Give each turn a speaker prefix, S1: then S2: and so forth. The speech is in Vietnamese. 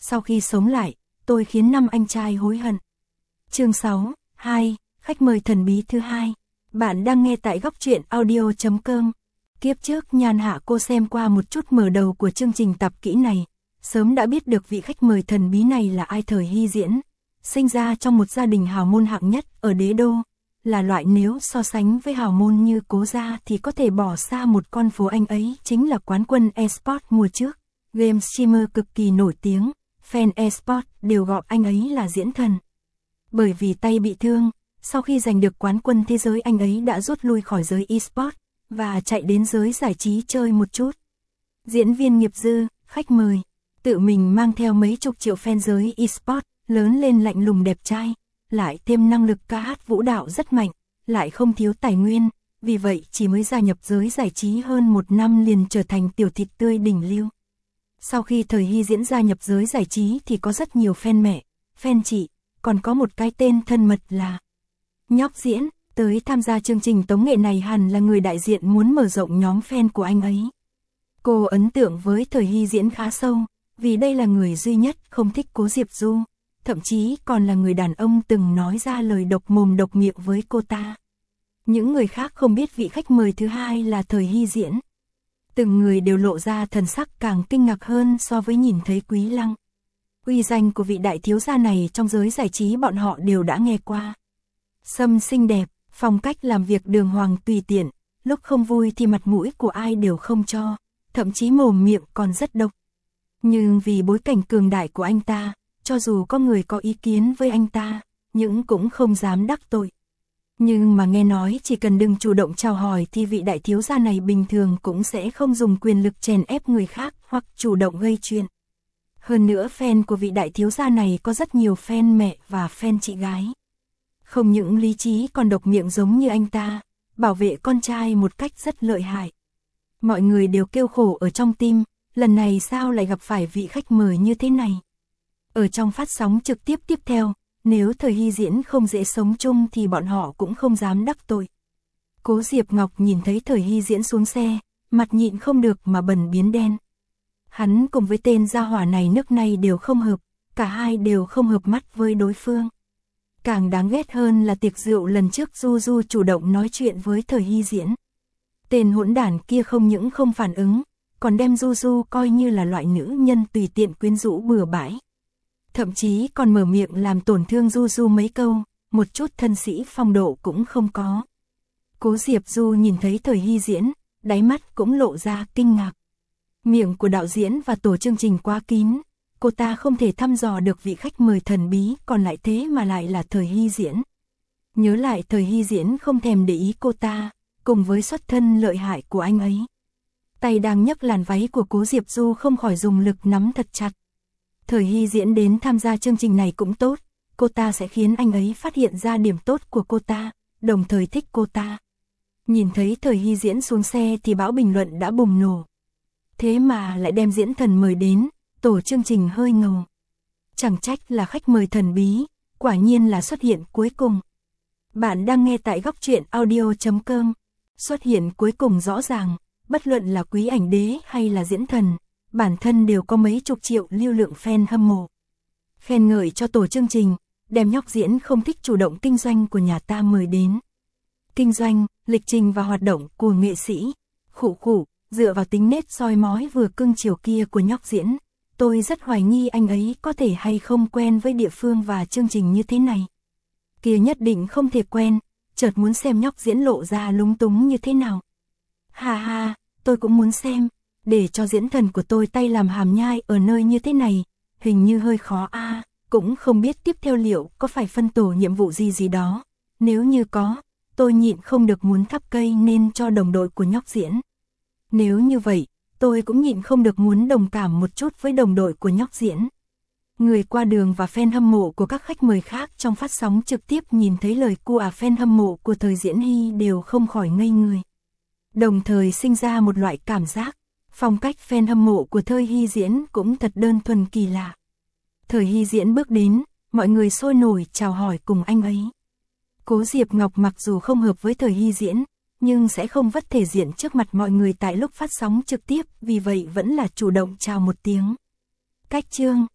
S1: sau khi sống lại, tôi khiến 5 anh trai hối hận. Chương 6, 2, khách mời thần bí thứ 2. Bạn đang nghe tại góc truyện audio.com. Kiếp trước Nhan Hạ cô xem qua một chút mở đầu của chương trình tập kỹ này, sớm đã biết được vị khách mời thần bí này là ai. Thời Hy Diễn, sinh ra trong một gia đình hào môn hạng nhất ở đế đô, là loại nếu so sánh với hào môn như Cố gia thì có thể bỏ xa một con phố. Anh ấy chính là quán quân eSports mùa trước, game streamer cực kỳ nổi tiếng, fan eSports đều gọi anh ấy là Diễn Thần. Bởi vì tay bị thương, sau khi giành được quán quân thế giới anh ấy đã rút lui khỏi giới eSports và chạy đến giới giải trí chơi một chút. Diễn viên nghiệp dư, khách mời, tự mình mang theo mấy chục triệu fan giới eSports, lớn lên lạnh lùng đẹp trai, lại thêm năng lực ca hát vũ đạo rất mạnh, lại không thiếu tài nguyên, vì vậy chỉ mới gia nhập giới giải trí hơn 1 năm liền trở thành tiểu thịt tươi đỉnh lưu. Sau khi Thời Hy Diễn gia nhập giới giải trí thì có rất nhiều fan mẹ, fan chị, còn có một cái tên thân mật là Nhóc Diễn. Tới tham gia chương trình tống nghệ này hẳn là người đại diện muốn mở rộng nhóm fan của anh ấy. Cô ấn tượng với Thời Hy Diễn khá sâu, vì đây là người duy nhất không thích Cố Diệp Du, thậm chí còn là người đàn ông từng nói ra lời độc mồm độc miệng với cô ta. Những người khác không biết vị khách mời thứ hai là Thời Hy Diễn. Từng người đều lộ ra thần sắc càng kinh ngạc hơn so với nhìn thấy Quý Lăng. Uy danh của vị đại thiếu gia này trong giới giải trí bọn họ đều đã nghe qua. Sâm xinh đẹp, phong cách làm việc đường hoàng tùy tiện, lúc không vui thì mặt mũi của ai đều không cho, thậm chí mồm miệng còn rất độc. Nhưng vì bối cảnh cường đại của anh ta, cho dù có người có ý kiến với anh ta, nhưng cũng không dám đắc tội. Nhưng mà nghe nói chỉ cần đừng chủ động chào hỏi thì vị đại thiếu gia này bình thường cũng sẽ không dùng quyền lực chèn ép người khác hoặc chủ động gây chuyện. Hơn nữa fan của vị đại thiếu gia này có rất nhiều fan mẹ và fan chị gái. Không những lý trí còn độc miệng giống như anh ta, bảo vệ con trai một cách rất lợi hại. Mọi người đều kêu khổ ở trong tim, lần này sao lại gặp phải vị khách mời như thế này. Ở trong phát sóng trực tiếp tiếp theo, nếu Thời Hy Diễn không dễ sống chung thì bọn họ cũng không dám đắc tội. Cố Diệp Ngọc nhìn thấy Thời Hy Diễn xuống xe, mặt nhịn không được mà bần biến đen. Hắn cùng với tên gia hỏa này nước này đều không hợp, cả hai đều không hợp mắt với đối phương. Càng đáng ghét hơn là tiệc rượu lần trước Du Du chủ động nói chuyện với Thời Hy Diễn. Tên hỗn đản kia không những không phản ứng, còn đem Du Du coi như là loại nữ nhân tùy tiện quyến rũ bừa bãi. Thậm chí còn mở miệng làm tổn thương Du Du mấy câu, một chút thân sĩ phong độ cũng không có. Cố Diệp Du nhìn thấy Thời Hy Diễn, đáy mắt cũng lộ ra kinh ngạc. Miệng của đạo diễn và tổ chương trình quá kín, cô ta không thể thăm dò được vị khách mời thần bí còn lại thế mà lại là Thời Hy Diễn. Nhớ lại Thời Hy Diễn không thèm để ý cô ta, cùng với xuất thân lợi hại của anh ấy. Tay đang nhấc làn váy của Cố Diệp Du không khỏi dùng lực nắm thật chặt. Thời Hy Diễn đến tham gia chương trình này cũng tốt, cô ta sẽ khiến anh ấy phát hiện ra điểm tốt của cô ta, đồng thời thích cô ta. Nhìn thấy Thời Hy Diễn xuống xe thì bão bình luận đã bùng nổ. Thế mà lại đem Diễn Thần mời đến, tổ chương trình hơi ngầu. Chẳng trách là khách mời thần bí, quả nhiên là xuất hiện cuối cùng. Bạn đang nghe tại góc truyện audio.com. Xuất hiện cuối cùng rõ ràng, bất luận là Quý Ảnh Đế hay là Diễn Thần, bản thân đều có mấy chục triệu lưu lượng fan hâm mộ. Khen ngợi cho tổ chương trình, đem Nhóc Diễn không thích chủ động kinh doanh của nhà ta mời đến. Kinh doanh, lịch trình và hoạt động của nghệ sĩ. Khụ khụ, dựa vào tính nết soi mói vừa cưng chiều kia của Nhóc Diễn, tôi rất hoài nghi anh ấy có thể hay không quen với địa phương và chương trình như thế này. Kia nhất định không thể quen, chợt muốn xem Nhóc Diễn lộ ra lúng túng như thế nào. Ha ha, tôi cũng muốn xem, để cho Diễn Thần của tôi tay làm hàm nhai ở nơi như thế này, hình như hơi khó a, cũng không biết tiếp theo liệu có phải phân tổ nhiệm vụ gì đó. Nếu như có, tôi nhịn không được muốn thắp cây nên cho đồng đội của Nhóc Diễn. Nếu như vậy, tôi cũng nhịn không được muốn đồng cảm một chút với đồng đội của Nhóc Diễn. Người qua đường và fan hâm mộ của các khách mời khác trong phát sóng trực tiếp nhìn thấy lời của fan hâm mộ của Thời Diễn Hy đều không khỏi ngây người. Đồng thời sinh ra một loại cảm giác, phong cách fan hâm mộ của Thời Hy Diễn cũng thật đơn thuần kỳ lạ. Thời Hy Diễn bước đến, mọi người sôi nổi chào hỏi cùng anh ấy. Cố Diệp Ngọc mặc dù không hợp với Thời Hy Diễn, nhưng sẽ không vất thể diện trước mặt mọi người tại lúc phát sóng trực tiếp, vì vậy vẫn là chủ động chào một tiếng. Cách chương